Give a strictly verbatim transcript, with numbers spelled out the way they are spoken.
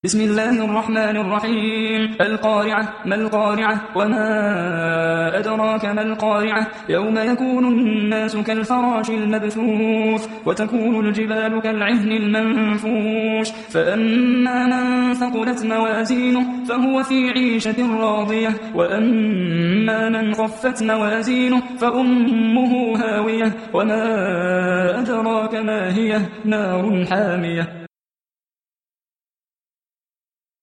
بسم الله الرحمن الرحيم. القارعة. ما القارعة؟ وما أدراك ما القارعة؟ يوم يكون الناس كالفراش المبثوث وتكون الجبال كالعهن المنفوش فأما من ثقلت موازينه فهو في عيشة راضية وأما من خفت موازينه فأمه هاوية وما أدراك ما هي؟ نار حامية.